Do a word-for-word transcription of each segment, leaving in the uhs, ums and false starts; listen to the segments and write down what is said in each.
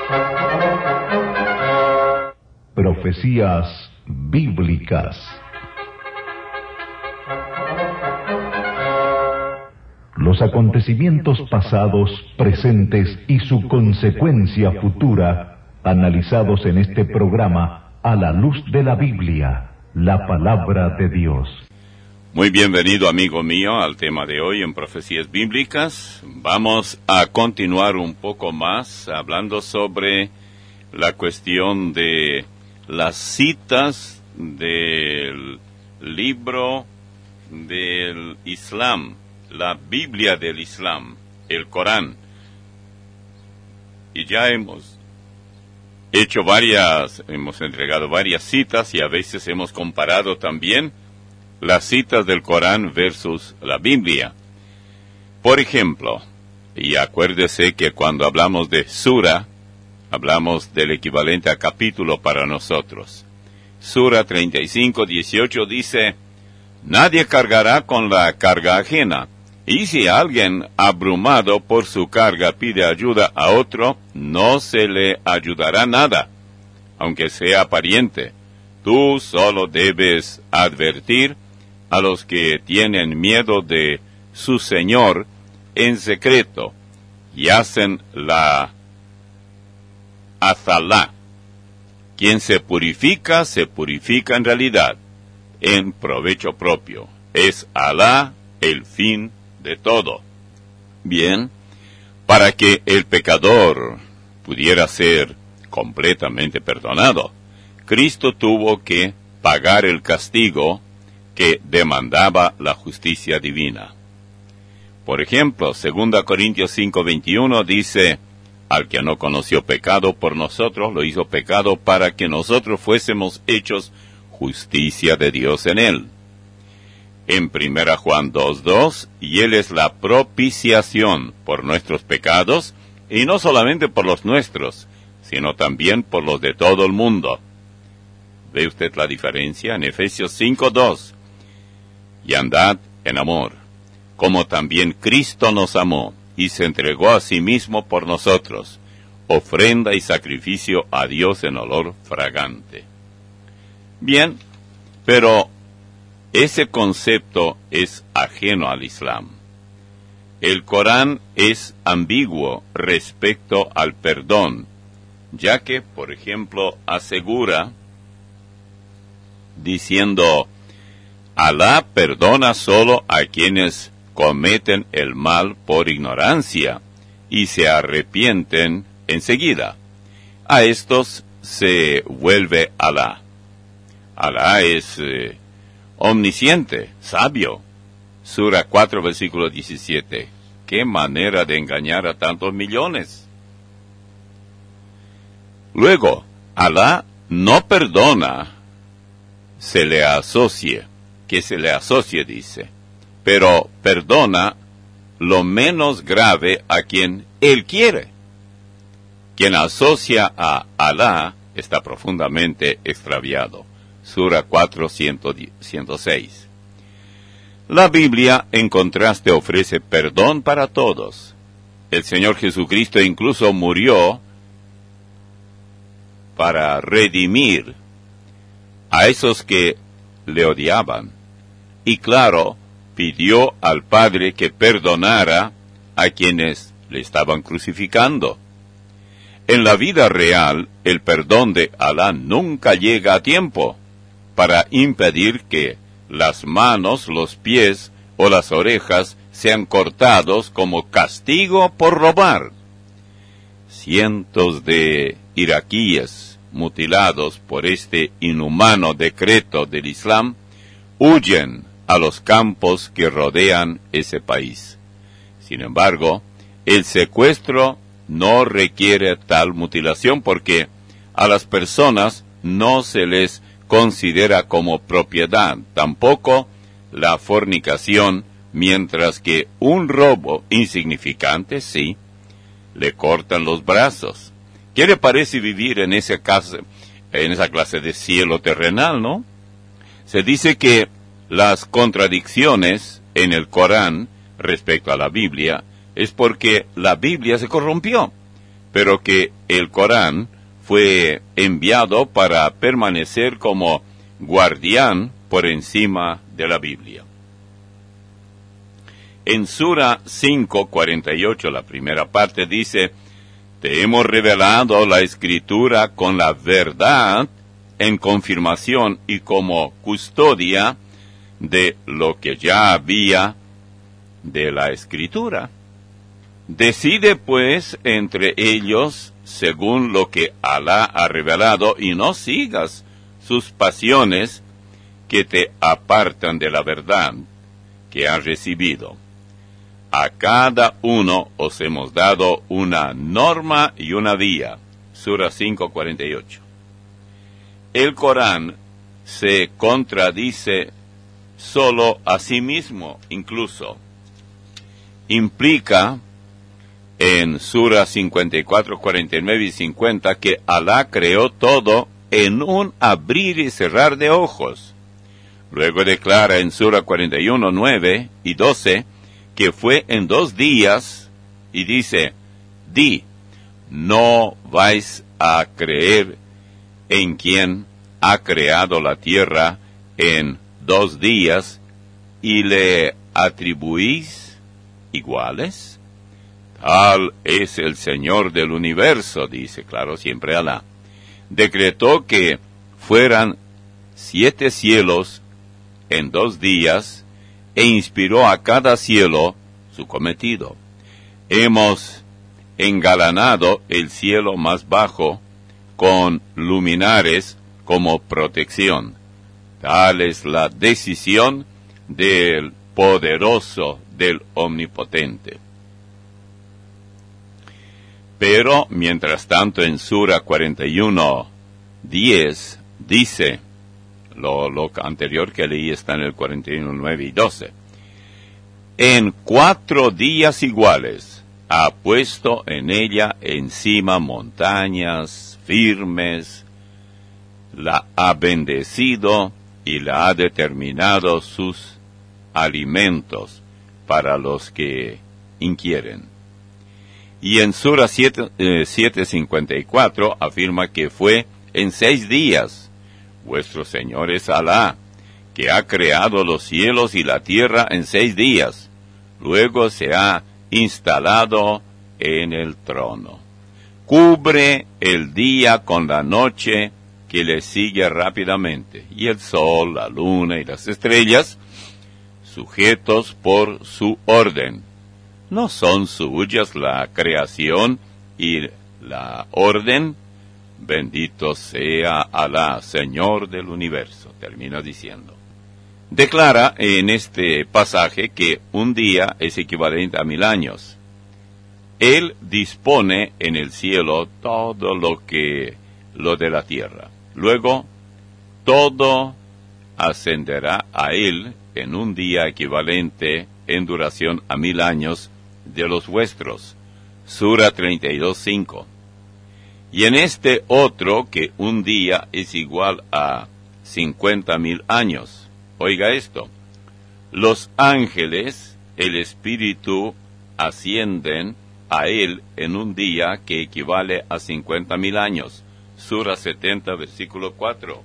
Profecías bíblicas. Los acontecimientos pasados, presentes y su consecuencia futura, analizados en este programa a la luz de la Biblia, la palabra de Dios. Muy bienvenido, amigo mío, al tema de hoy en Profecías Bíblicas. Vamos a continuar un poco más hablando sobre la cuestión de las citas del libro del Islam, la Biblia del Islam, el Corán. Y ya hemos hecho varias, hemos entregado varias citas y a veces hemos comparado también las citas del Corán versus la Biblia. Por ejemplo, y acuérdese que cuando hablamos de sura, hablamos del equivalente a capítulo para nosotros. Sura treinta y cinco, dieciocho dice: nadie cargará con la carga ajena, y si alguien abrumado por su carga pide ayuda a otro, no se le ayudará nada, aunque sea pariente. Tú solo debes advertir a los que tienen miedo de su Señor en secreto y hacen la azalá. Quien se purifica, se purifica en realidad, en provecho propio. Es Alá el fin de todo. Bien, para que el pecador pudiera ser completamente perdonado, Cristo tuvo que pagar el castigo que demandaba la justicia divina. Por ejemplo, segunda Corintios cinco veintiuno dice: al que no conoció pecado por nosotros, lo hizo pecado para que nosotros fuésemos hechos justicia de Dios en él. En primera Juan dos dos, y él es la propiciación por nuestros pecados, y no solamente por los nuestros, sino también por los de todo el mundo. ¿Ve usted la diferencia? En Efesios cinco dos, y andad en amor, como también Cristo nos amó, y se entregó a sí mismo por nosotros, ofrenda y sacrificio a Dios en olor fragante. Bien, pero ese concepto es ajeno al Islam. El Corán es ambiguo respecto al perdón, ya que, por ejemplo, asegura, diciendo: Alá perdona solo a quienes cometen el mal por ignorancia y se arrepienten enseguida. A estos se vuelve Alá. Alá es eh, omnisciente, sabio. Sura cuatro, versículo diecisiete. ¡Qué manera de engañar a tantos millones! Luego, Alá no perdona, se le asocie, que se le asocie, dice, pero perdona lo menos grave a quien Él quiere. Quien asocia a Alá está profundamente extraviado. Sura cuatro, ciento seis. La Biblia, en contraste, ofrece perdón para todos. El Señor Jesucristo incluso murió para redimir a esos que le odiaban. Y claro, pidió al Padre que perdonara a quienes le estaban crucificando. En la vida real, el perdón de Alá nunca llega a tiempo para impedir que las manos, los pies o las orejas sean cortados como castigo por robar. Cientos de iraquíes mutilados por este inhumano decreto del Islam huyen a los campos que rodean ese país. Sin embargo, el secuestro no requiere tal mutilación porque a las personas no se les considera como propiedad, tampoco la fornicación, mientras que un robo insignificante, sí, le cortan los brazos. ¿Qué le parece vivir en ese caso, en esa clase de cielo terrenal, no? Se dice que las contradicciones en el Corán respecto a la Biblia es porque la Biblia se corrompió. pero que el Corán fue enviado para permanecer como guardián por encima de la Biblia. En Sura cinco, cuarenta y ocho, la primera parte dice: te hemos revelado la Escritura con la verdad en confirmación y como custodia de lo que ya había de la Escritura. Decide pues entre ellos según lo que Alá ha revelado y no sigas sus pasiones que te apartan de la verdad que has recibido. A cada uno os hemos dado una norma y una vía. Sura cinco, cuarenta y ocho. El Corán se contradice solo a sí mismo, incluso. Implica en Sura cincuenta y cuatro, cuarenta y nueve y cincuenta que Alá creó todo en un abrir y cerrar de ojos. Luego declara en Sura cuarenta y uno, nueve y doce que fue en dos días, y dice: di, no vais a creer en quien ha creado la tierra en dos días y le atribuís iguales. Tal es el Señor del universo, dice, claro, siempre Alá. Decretó que fueran siete cielos en dos días e inspiró a cada cielo su cometido. Hemos engalanado el cielo más bajo con luminares como protección. Tal es la decisión del poderoso, del omnipotente. Pero, mientras tanto, en Sura cuarenta y uno, diez, dice, lo, lo anterior que leí está en el cuarenta y uno, nueve y doce. En cuatro días iguales ha puesto en ella encima montañas firmes, la ha bendecido y la ha determinado sus alimentos para los que inquieren. Y en Sura siete, eh, siete cincuenta y cuatro afirma que fue en seis días. Vuestro Señor es Alá, que ha creado los cielos y la tierra en seis días. Luego se ha instalado en el trono. Cubre el día con la noche que le sigue rápidamente, y el sol, la luna y las estrellas, sujetos por su orden. ¿No son suyas la creación y la orden? Bendito sea Alá, Señor del universo, termina diciendo. Declara en este pasaje que un día es equivalente a mil años. Él dispone en el cielo todo lo que lo de la tierra. Luego, todo ascenderá a él en un día equivalente en duración a mil años de los vuestros. Sura treinta y dos, cinco. Y en este otro, que un día es igual a cincuenta mil años. Oiga esto. Los ángeles, el espíritu, ascienden a él en un día que equivale a cincuenta mil años. Sura setenta, versículo cuatro.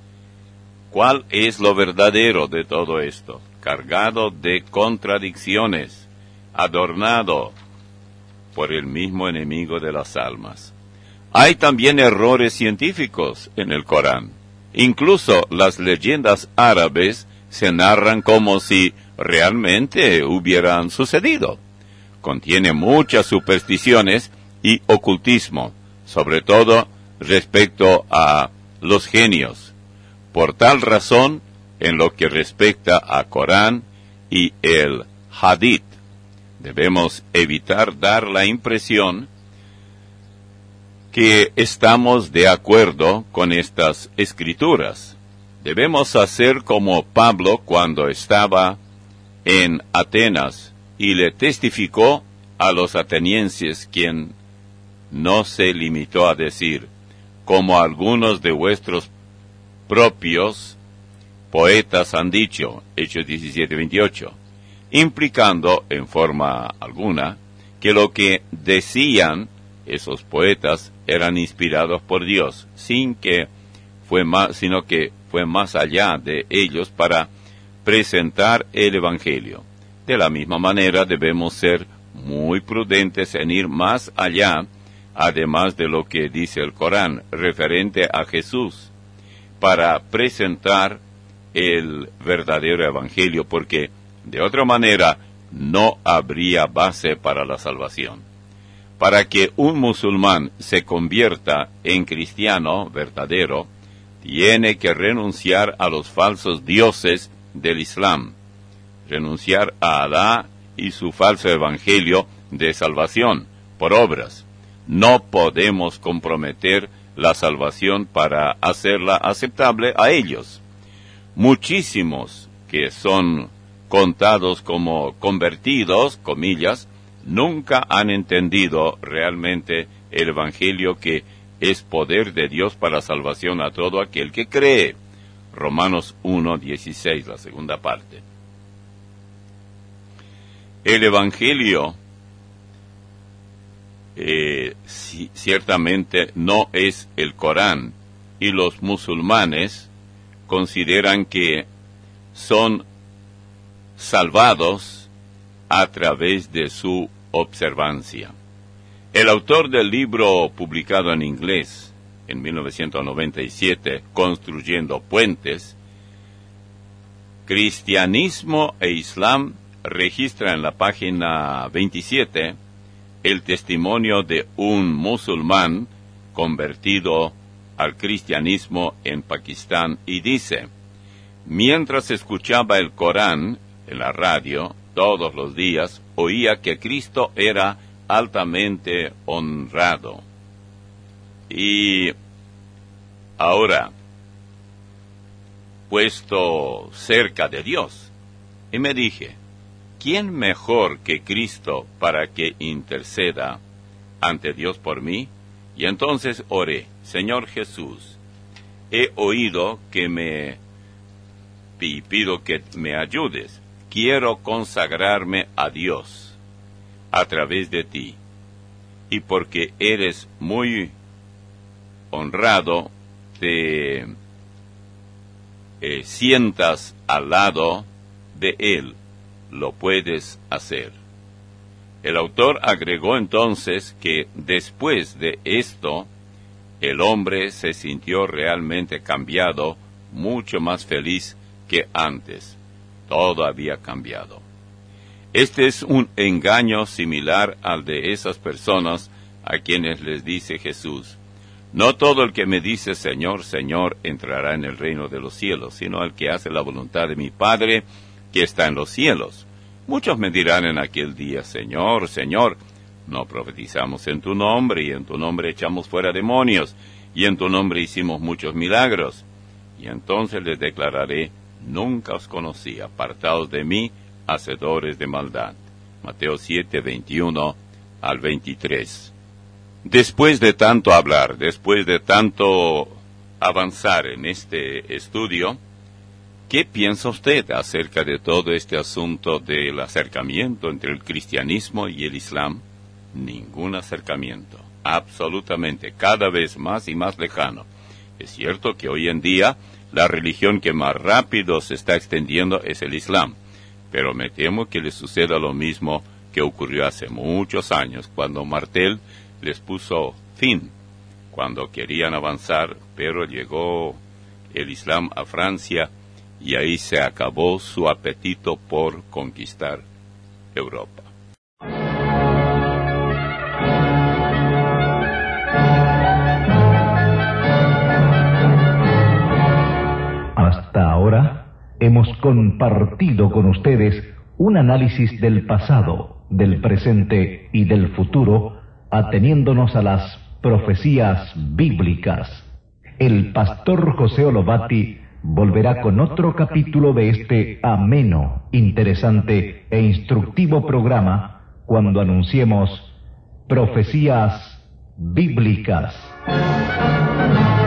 ¿Cuál es lo verdadero de todo esto? Cargado de contradicciones, adornado por el mismo enemigo de las almas. Hay también errores científicos en el Corán. Incluso las leyendas árabes se narran como si realmente hubieran sucedido. Contiene muchas supersticiones y ocultismo, sobre todo respecto a los genios. Por tal razón, en lo que respecta a Corán y el Hadith, debemos evitar dar la impresión que estamos de acuerdo con estas escrituras. Debemos hacer como Pablo cuando estaba en Atenas y le testificó a los atenienses, quien no se limitó a decir, como algunos de vuestros propios poetas han dicho, Hechos diecisiete, veintiocho, implicando en forma alguna que lo que decían Esos poetas eran inspirados por Dios, sin que fue más, sino que fue más allá de ellos para presentar el Evangelio. De la misma manera debemos ser muy prudentes en ir más allá, además de lo que dice el Corán referente a Jesús, para presentar el verdadero Evangelio, porque de otra manera no habría base para la salvación. Para que un musulmán se convierta en cristiano verdadero, tiene que renunciar a los falsos dioses del Islam, renunciar a Alá y su falso evangelio de salvación por obras. No podemos comprometer la salvación para hacerla aceptable a ellos. Muchísimos que son contados como convertidos, comillas, nunca han entendido realmente el evangelio, que es poder de Dios para salvación a todo aquel que cree. Romanos uno dieciséis, la segunda parte. El evangelio eh, si, ciertamente no es el Corán, y los musulmanes consideran que son salvados a través de su observancia. El autor del libro publicado en inglés en mil novecientos noventa y siete, Construyendo Puentes, Cristianismo e Islam, registra en la página veintisiete el testimonio de un musulmán convertido al cristianismo en Pakistán, y dice: mientras escuchaba el Corán en la radio todos los días, oía que Cristo era altamente honrado. Y ahora, puesto cerca de Dios, y me dije: ¿quién mejor que Cristo para que interceda ante Dios por mí? Y entonces oré: Señor Jesús, he oído que me y pido que me ayudes. Quiero consagrarme a Dios a través de ti, y porque eres muy honrado, te eh, sientas al lado de Él, lo puedes hacer. El autor agregó entonces que después de esto, el hombre se sintió realmente cambiado, mucho más feliz que antes. Todo había cambiado. Este es un engaño similar al de esas personas a quienes les dice Jesús: no todo el que me dice Señor, Señor entrará en el reino de los cielos, sino el que hace la voluntad de mi Padre que está en los cielos. Muchos me dirán en aquel día: Señor, Señor, no profetizamos en tu nombre, y en tu nombre echamos fuera demonios, y en tu nombre hicimos muchos milagros. Y entonces les declararé: nunca os conocí, apartaos de mí, hacedores de maldad. Mateo siete, veintiuno al veintitrés. Después de tanto hablar, después de tanto avanzar en este estudio, ¿qué piensa usted acerca de todo este asunto del acercamiento entre el cristianismo y el islam? Ningún acercamiento, absolutamente, cada vez más y más lejano. Es cierto que hoy en día la religión que más rápido se está extendiendo es el islam, pero me temo que les suceda lo mismo que ocurrió hace muchos años, cuando Martel les puso fin, cuando querían avanzar, pero llegó el islam a Francia, y ahí se acabó su apetito por conquistar Europa. Hasta ahora hemos compartido con ustedes un análisis del pasado, del presente y del futuro, ateniéndonos a las profecías bíblicas. El pastor José Olobati volverá con otro capítulo de este ameno, interesante e instructivo programa cuando anunciemos Profecías Bíblicas.